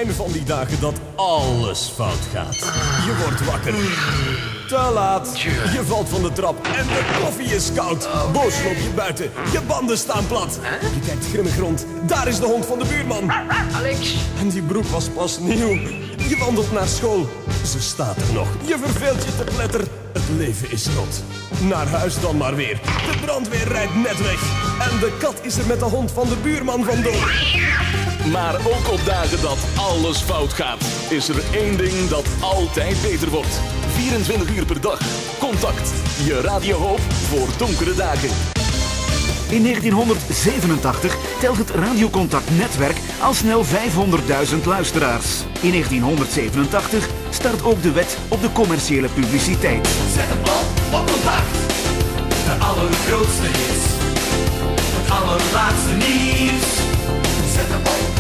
zijn van die dagen dat alles fout gaat. Je wordt wakker. Te laat. Je valt van de trap en de koffie is koud. Boos loop je buiten. Je banden staan plat. Je kijkt grimmig rond. Daar is de hond van de buurman. Alex. En die broek was pas nieuw. Je wandelt naar school. Ze staat er nog. Je verveelt je te pletter. Het leven is rot. Naar huis dan maar weer. De brandweer rijdt net weg. En de kat is er met de hond van de buurman vandoor. Maar ook op dagen dat alles fout gaat, is er één ding dat altijd beter wordt. 24 uur per dag. Contact. Je radiohoop voor donkere dagen. In 1987 telt het Radiocontact-netwerk al snel 500.000 luisteraars. In 1987 start ook de wet op de commerciële publiciteit. Zet hem op contact. De allergrootste hits. Het allerlaatste nieuws. Zet hem op